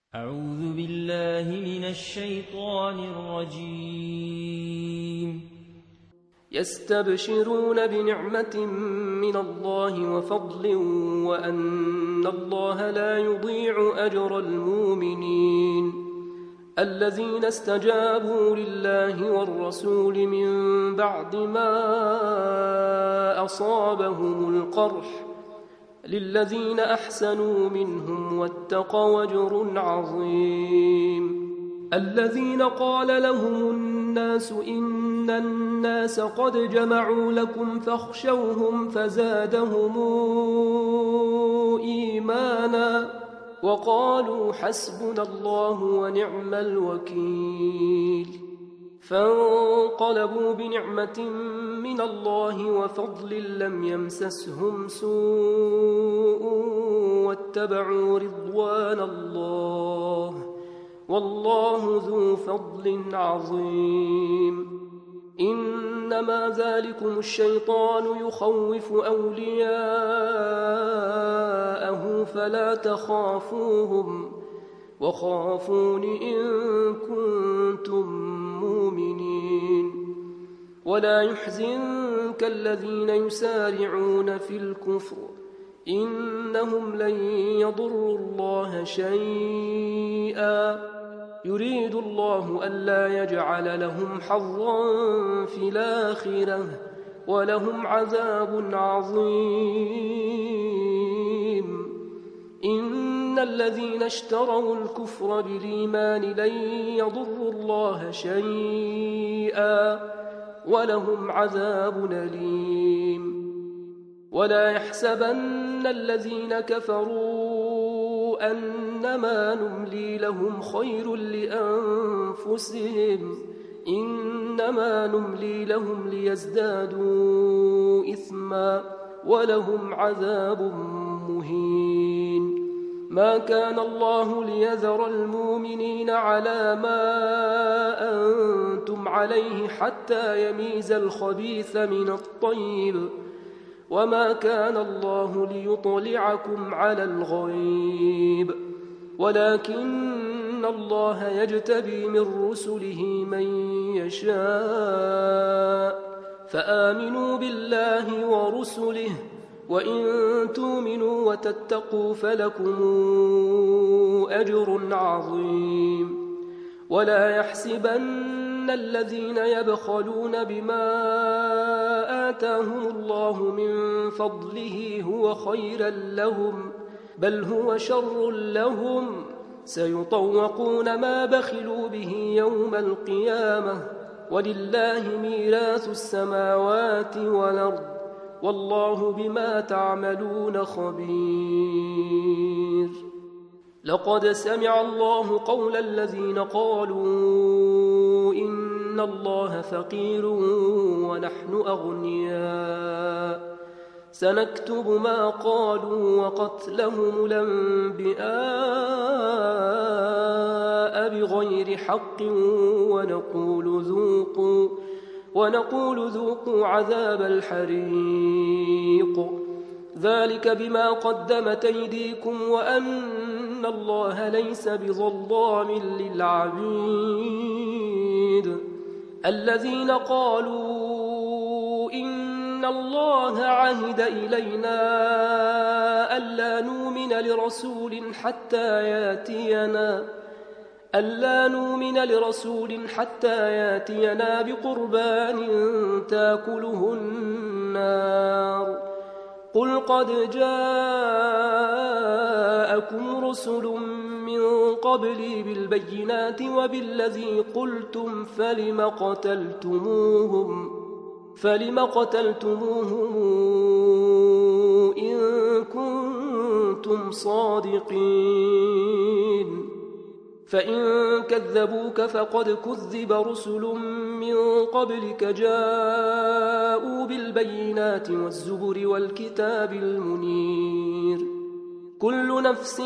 أعوذ بالله من الشيطان الرجيم. يستبشرون بنعمة من الله وفضل وأن الله لا يضيع أجر المؤمنين الذين استجابوا لله والرسول من بعد ما أصابهم القرح للذين أحسنوا منهم واتقوا أجر عظيم. الذين قال لهم الناس إن الناس قد جمعوا لكم فاخشوهم فزادهم إيمانا وقالوا حسبنا الله ونعم الوكيل. فانقلبوا بنعمة من الله وفضل لم يمسسهم سوء واتبعوا رضوان الله والله ذو فضل عظيم. إنما ذلكم الشيطان يخوف أولياءه فلا تخافوهم وخافون إن كنتم مؤمنين. ولا يحزنك الذين يسارعون في الكفر إنهم لن يضروا الله شيئا يريد الله ألا يجعل لهم حظا في الآخرة ولهم عذاب عظيم. إن الذين اشتروا الكفر بالإيمان لن يضروا الله شيئا ولهم عذاب أليم. ولا يحسبن الذين كفروا أنما نملي لهم خير لأنفسهم إنما نملي لهم ليزدادوا إثما ولهم عذاب مهين. ما كان الله ليذر المؤمنين على ما أنتم عليه حتى يميز الخبيث من الطيب وما كان الله ليطلعكم على الغيب ولكن الله يجتبي من رسله من يشاء فآمنوا بالله ورسله وإن تؤمنوا وتتقوا فلكم أجر عظيم. ولا يحسبن الذين يبخلون بما آتاهم الله من فضله هو خيرا لهم بل هو شر لهم سيطوقون ما بخلوا به يوم القيامة ولله ميراث السماوات والأرض والله بما تعملون خبير. لقد سمع الله قول الذين قالوا إن الله فقير ونحن أغنياء سنكتب ما قالوا وقتلهم الأنبياء بغير حق ونقول ذوقوا عذاب الحريق ذلك بما قدمت أيديكم وأن الله ليس بظلام للعبيد. الذين قالوا إن الله عهد إلينا ألا نؤمن لرسول حتى ياتينا بقربان تاكله النار قل قد جاءكم رسل من قبلي بالبينات وبالذي قلتم فلم قتلتموهم إن كنتم صادقين. فإن كذبوك فقد كذب رسل من قبلك جاءوا بالبينات والزبر والكتاب المنير. كل نفس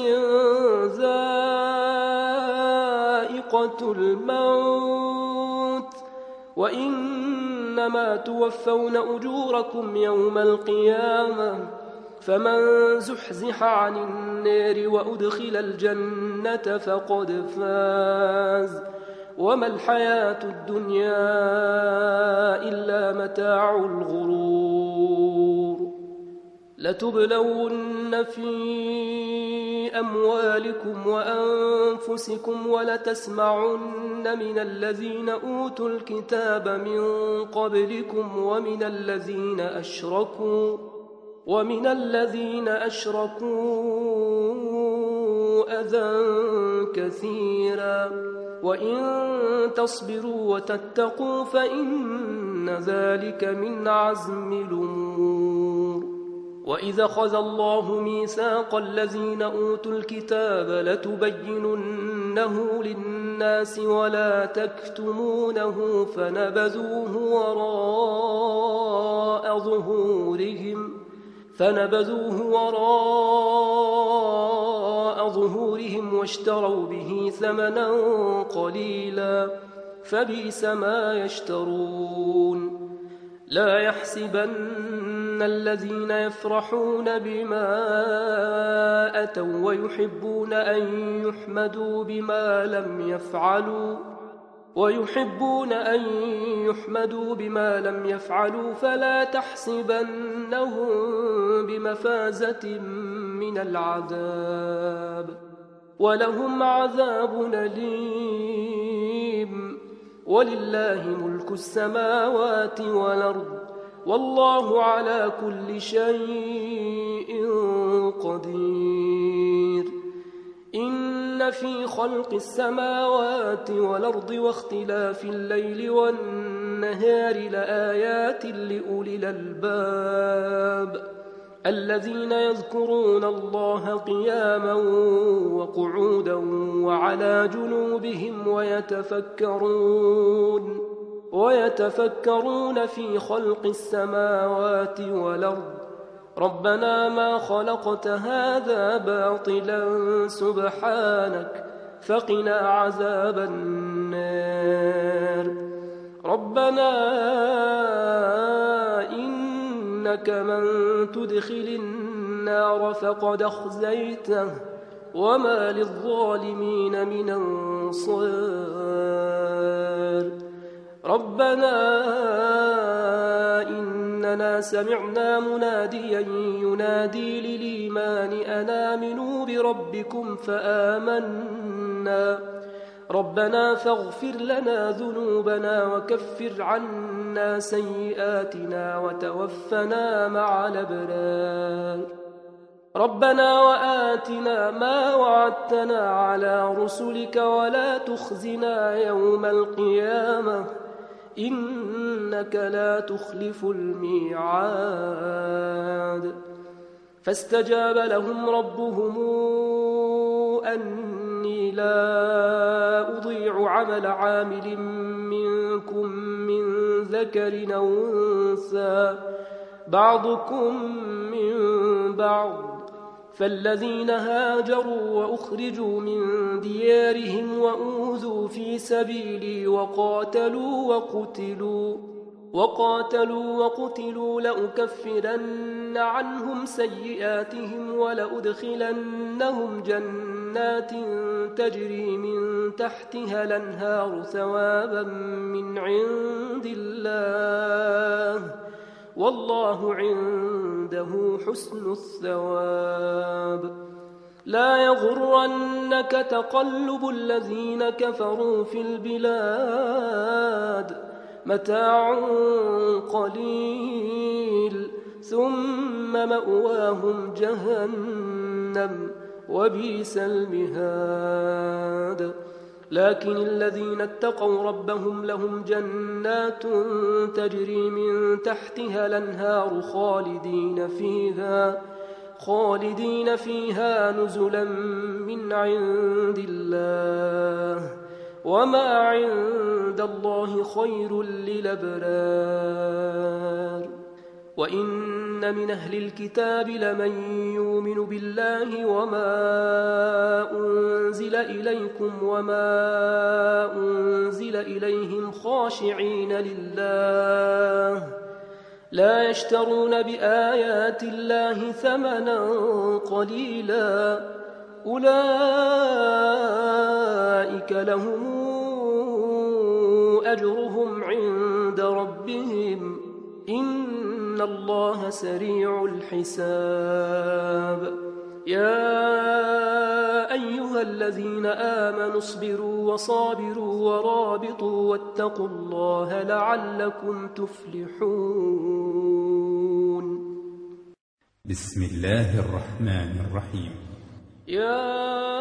ذائقة الموت وإنما توفون أجوركم يوم القيامة فمن زحزح عن النار وأدخل الجنة فقد فاز وما الحياة الدنيا إلا متاع الغرور لتبلون في أموالكم وأنفسكم ولتسمعن من الذين أوتوا الكتاب من قبلكم ومن الذين أشركوا أذى كثيرا وإن تصبروا وتتقوا فإن ذلك من عزم الأمور وإذا أخذ الله ميثاق الذين أوتوا الكتاب لتبيننه للناس ولا تكتمونه فنبذوه وراء ظهورهم واشتروا به ثمنا قليلا فبئس ما يشترون لا يحسبن الذين يفرحون بما أتوا ويحبون أن يحمدوا بما لم يفعلوا فلا تحسبنهم بمفازة من العذاب ولهم عذاب أليم ولله ملك السماوات والأرض والله على كل شيء قدير إن في خلق السماوات والأرض واختلاف الليل والنهار لآيات لأولي الألباب الذين يذكرون الله قياما وقعودا وعلى جنوبهم ويتفكرون في خلق السماوات والأرض ربنا ما خلقت هذا باطلا سبحانك فقنا عذاب النار ربنا إنك من تدخل النار فقد أخزيته وما للظالمين من أنصار ربنا إننا سمعنا مناديا ينادي للإيمان أن آمنوا بربكم فآمنا ربنا فاغفر لنا ذنوبنا وكفر عنا سيئاتنا وتوفنا مع الأبرار ربنا وآتنا ما وعدتنا على رسلك ولا تخزنا يوم القيامة إنك لا تخلف الميعاد فاستجاب لهم ربهم أني لا أضيع عمل عامل منكم من ذكر أو أنثى بعضكم من بعض فالذين هاجروا وأخرجوا من ديارهم وأوذوا في سبيلي وقاتلوا وقتلوا لأكفرن عنهم سيئاتهم ولأدخلنهم جنات تجري من تحتها الأنهار ثوابا من عند الله والله عنده حسن الثواب لا يغرنك تقلب الذين كفروا في البلاد متاع قليل ثم مأواهم جهنم وبئس المهاد لكن الذين اتقوا ربهم لهم جنات تجري من تحتها الأنهار خالدين فيها نزلا من عند الله وما عند الله خير للأبرار وإن من أهل الكتاب لمن يؤمن بالله وما أنزل إليكم وما أنزل إليهم خاشعين لا يشترون بآيات الله ثمنا قليلا أولئك لهم أجرهم عند ربهم إن الله سريع الحساب يا أيها الذين آمنوا اصبروا وصابروا ورابطوا واتقوا الله لعلكم تفلحون. بسم الله الرحمن الرحيم. يا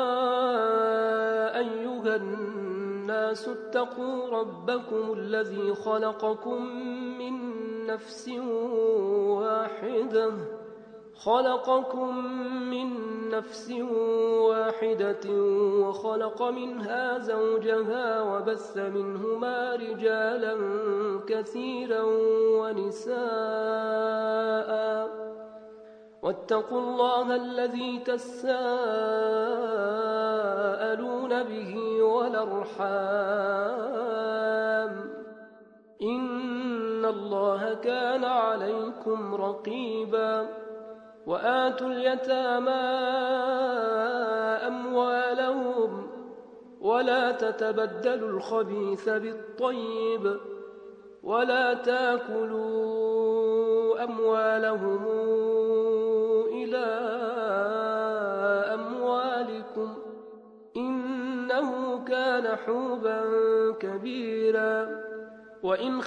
أيها الناس اتقوا ربكم الذي خلقكم من نفس واحدة وخلق منها زوجها وبث منهما رجالا كثيرا ونساء واتقوا الله الذي تساءلون به والأرحام إن الله كان عليكم رقيبا وآتوا اليتامى أموالهم ولا تتبدلوا الخبيث بالطيب ولا تاكلوا أموالهم إلى أموالكم إنه كان حوبا كبيرا وإن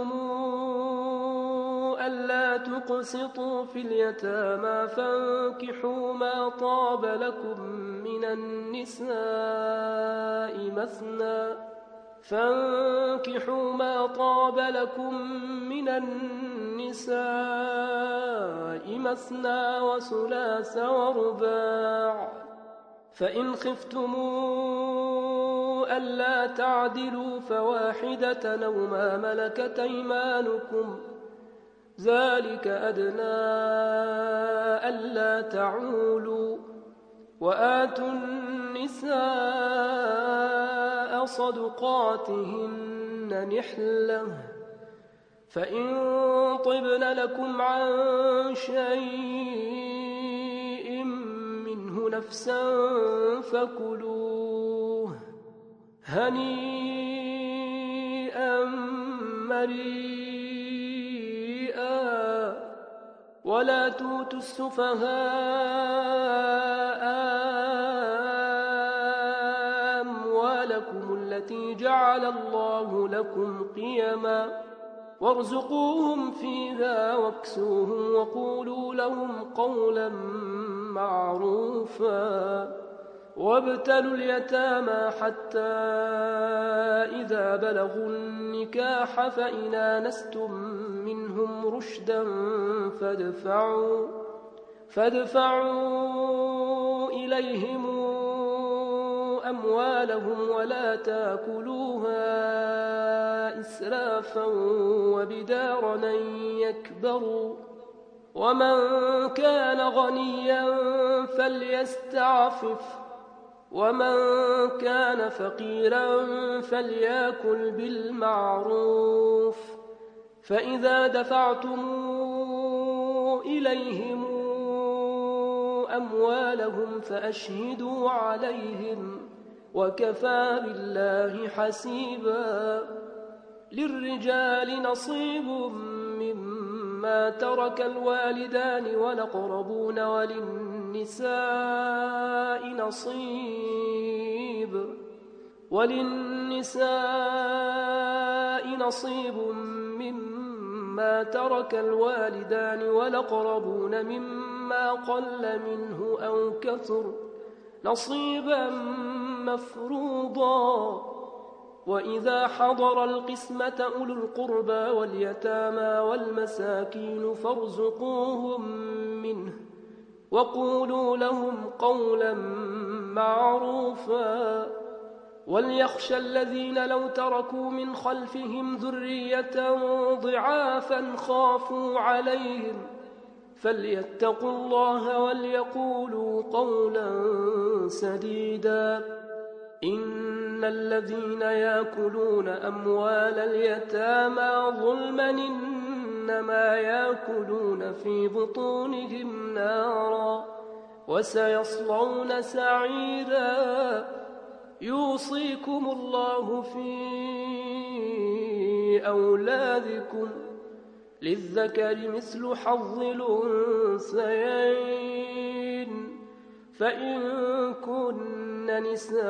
خفتموا ألا تقسطوا في اليتامى فانكحوا ما طاب لكم من النساء مثنى وثلاث ورباع فإن خفتموا ألا تعدلوا فواحدة أو ما ملكت أيمانكم ذلك أدنى ألا تعولوا وآتوا النساء صدقاتهن نحلة فإن طبن لكم عن شيء منه نفسا فكلوه هنيئا مريئا ولا تؤتوا السفهاء أموالكم التي جعل الله لكم قيما وارزقوهم فيها واكسوهم وقولوا لهم قولا معروفا وابتلوا اليتامى حتى إذا بلغوا النكاح فإن آنستم منهم رشدا فادفعوا إليهم أموالهم ولا تاكلوها إسرافا وبدارا أن يكبروا ومن كان غنيا فليستعفف ومن كان فقيرا فليأكل بالمعروف فإذا دفعتم إليهم أموالهم فأشهدوا عليهم وكفى بالله حسيبا للرجال نصيب مما ترك الوالدان والأقربون وللنساء نصيب مما ترك الوالدان والأقربون مما قل منه أو كثر نصيبا مفروضا وإذا حضر القسمة أولو القربى واليتامى والمساكين فارزقوهم منه وقولوا لهم قولا معروفا وليخشى الذين لو تركوا من خلفهم ذرية ضعافا خافوا عليهم فليتقوا الله وليقولوا قولا سديدا إن الذين يأكلون أموال اليتامى ظلما إنما يأكلون في بطونهم نارا وسيصلون سعيرا. يوصيكم الله في أولادكم للذكر مثل حظ الأنثيين، فإن كن نساء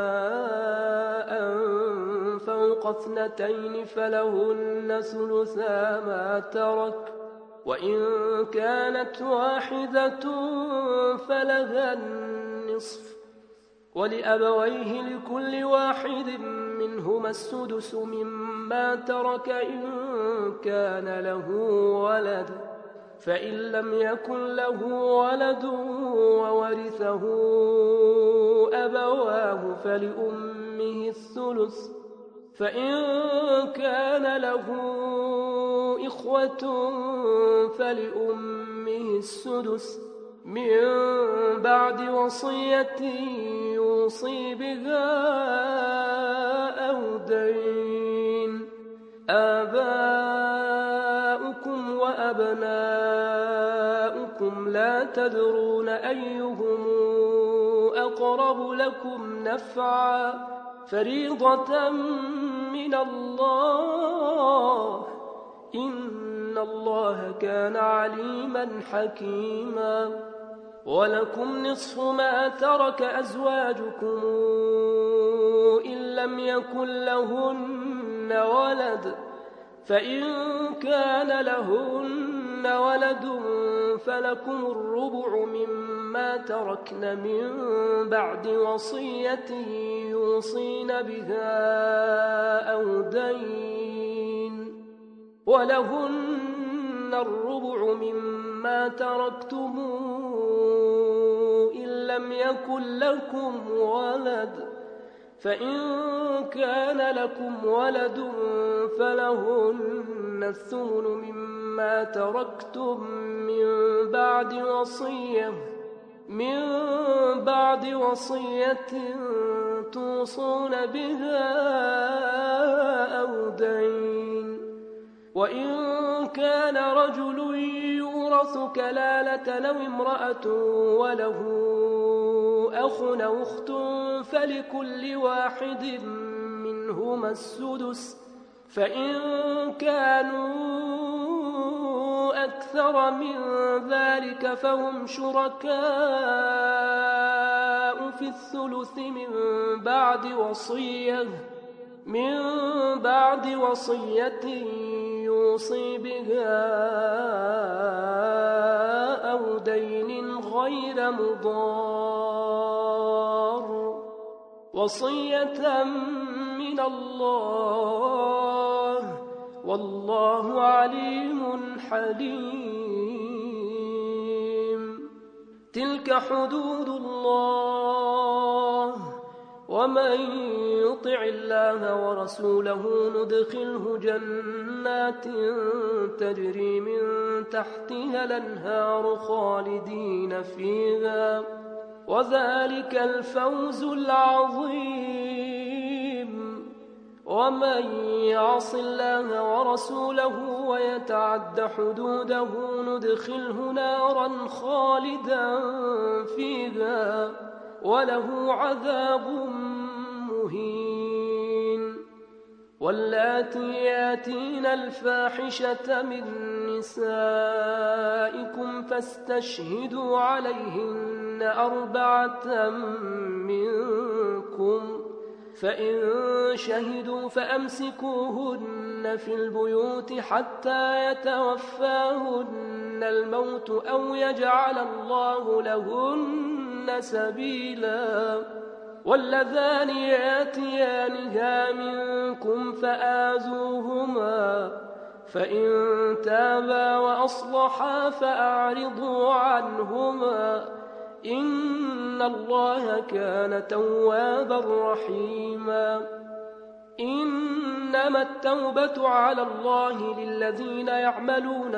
فوق 2 فلهن ثلثا ما ترك، وإن كانت واحدة فلها النصف، ولأبويه لكل واحد منهما السدس مما ترك إن كان له ولد، فإن لم يكن له ولد وورثه أبواه فلأمه الثلث، فإن كان له إخوة فلأمه السدس من بعد وصية يوصي بها أو دين. آباؤكم وأبناؤكم لا تدرون أيهم أقرب لكم نفعا، فريضة من الله، إن الله كان عليما حكيما. ولكم نصف ما ترك أزواجكم إن لم يكن لهن ولد، فإن كان لهن ولد فلكم الربع مما تركن من بعد وصية يوصين بها أو دين، ولهن الربع مما تركتم إن لم يكن لكم ولد، فإن كان لكم ولد فلهن الثمن مما تركتم من بعد وصية توصون بها أو دين. وإن كان رجل يورث كلالة أو امرأة وله أخ أو أخت فلكل واحد منهما السدس، فإن كانوا أكثر من ذلك فهم شركاء في الثلث من بعد وصية يوصي بها أو دين غير مضار، وصية من الله، والله عليم حليم. تلك حدود الله، ومن يطع الله ورسوله ندخله جنات تجري من تحتها الأنهار خالدين فيها، وذلك الفوز العظيم. ومن يعص الله ورسوله ويتعد حدوده ندخله نارا خالدا فيها وله عذاب مهين. واللاتي ياتين الفاحشة من نسائكم فاستشهدوا عليهن 4 منكم، فإن شهدوا فأمسكوهن في البيوت حتى يتوفاهن الموت أو يجعل الله لهن سبيلا. واللذان ياتيانها منكم فآذوهما، فإن تابا وأصلحا فأعرضوا عنهما، إن الله كان توابا رحيما. إنما التوبة على الله للذين يعملون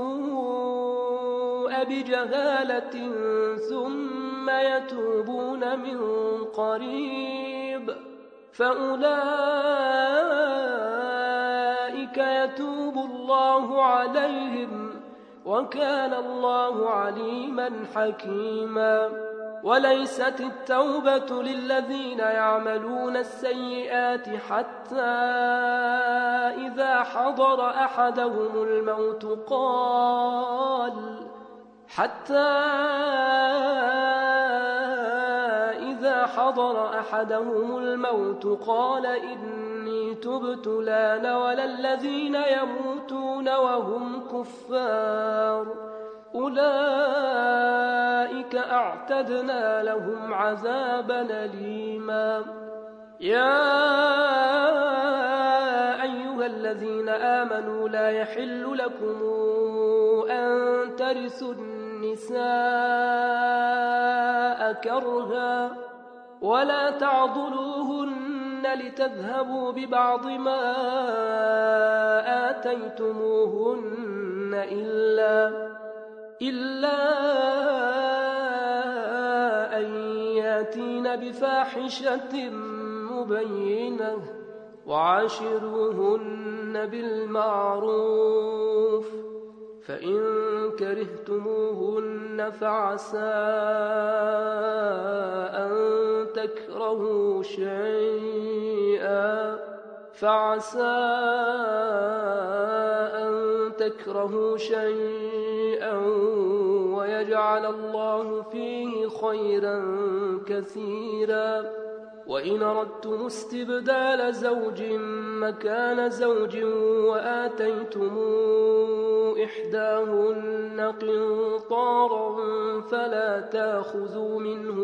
السوء بجهالة ثم يتوبون من قريب فأولئك يتوب الله عليهم وكان الله عليما حكيما وليست التوبة للذين يعملون السيئات حتى إذا حضر أحدهم الموت قال إني تبت الآن ولا الذين يموتون وهم كفار أولئك أعتدنا لهم عذابا أليما يا أيها الذين آمنوا لا يحل لكم أن ترثوا النساء كرها ولا تعضلوهن لتذهبوا ببعض ما آتيتموهن إلا أن ياتين بفاحشة مبينة وعاشروهن بالمعروف فإن كرهتموهن فعسى أن تكرهوا شيئا ويجعل الله فيه خيرا كثيرا وإن أردتم استبدال زوج مكان زوج وآتيتم إحداهن قنطارا فلا تأخذوا منه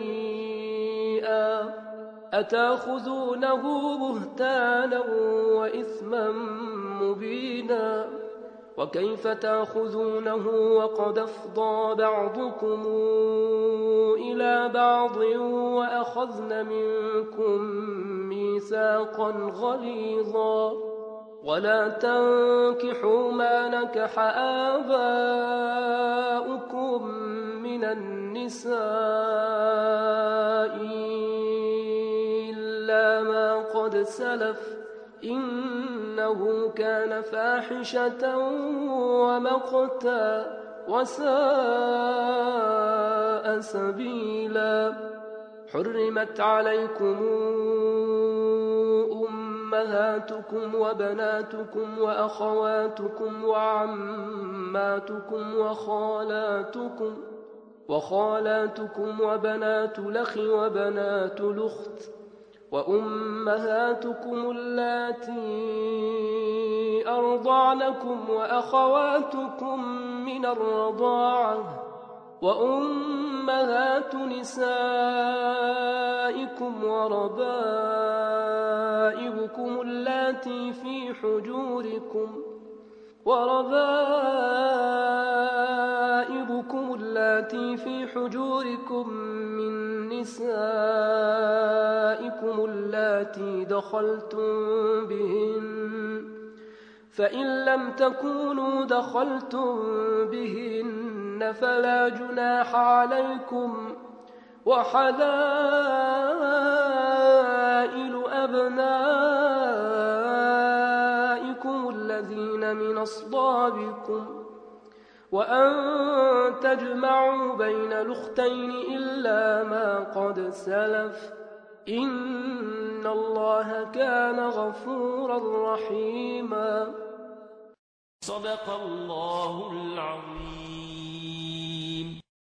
شيئا أتأخذونه بهتانا وإثما مبينا وكيف تأخذونه وقد أفضى بعضكم إلى بعض وأخذن منكم ميثاقا غليظا ولا تنكحوا ما نكح آباؤكم من النساء إلا ما قد سلف إنه كان فاحشة ومقتا وساء سبيلا حرمت عليكم أمهاتكم وبناتكم وأخواتكم وعماتكم وخالاتكم وبنات الأخ وبنات الأخت وأمهاتكم اللاتي أرضعنكم وأخواتكم من الرضاعة وأمهات نسائكم وربائبكم اللاتي في حجوركم من نسائكم اللاتي دخلتم بهن فإن لم تكونوا دخلتم بهن فلا جناح عليكم وحلائل أبنائكم الذين من أصلابكم وأن تجمعوا بين الأختين إلا ما قد سلف إن الله كان غفورا رحيما صدق الله العظيم.